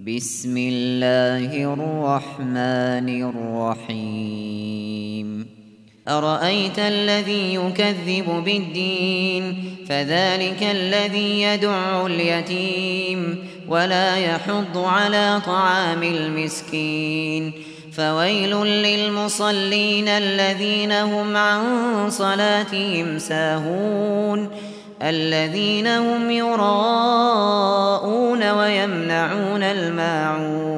بسم الله الرحمن الرحيم أرأيت الذي يكذب بالدين فذلك الذي يدع اليتيم ولا يحض على طعام المسكين فويل للمصلين الذين هم عن صلاتهم ساهون الذين هم يراءون ويمنعون الماعون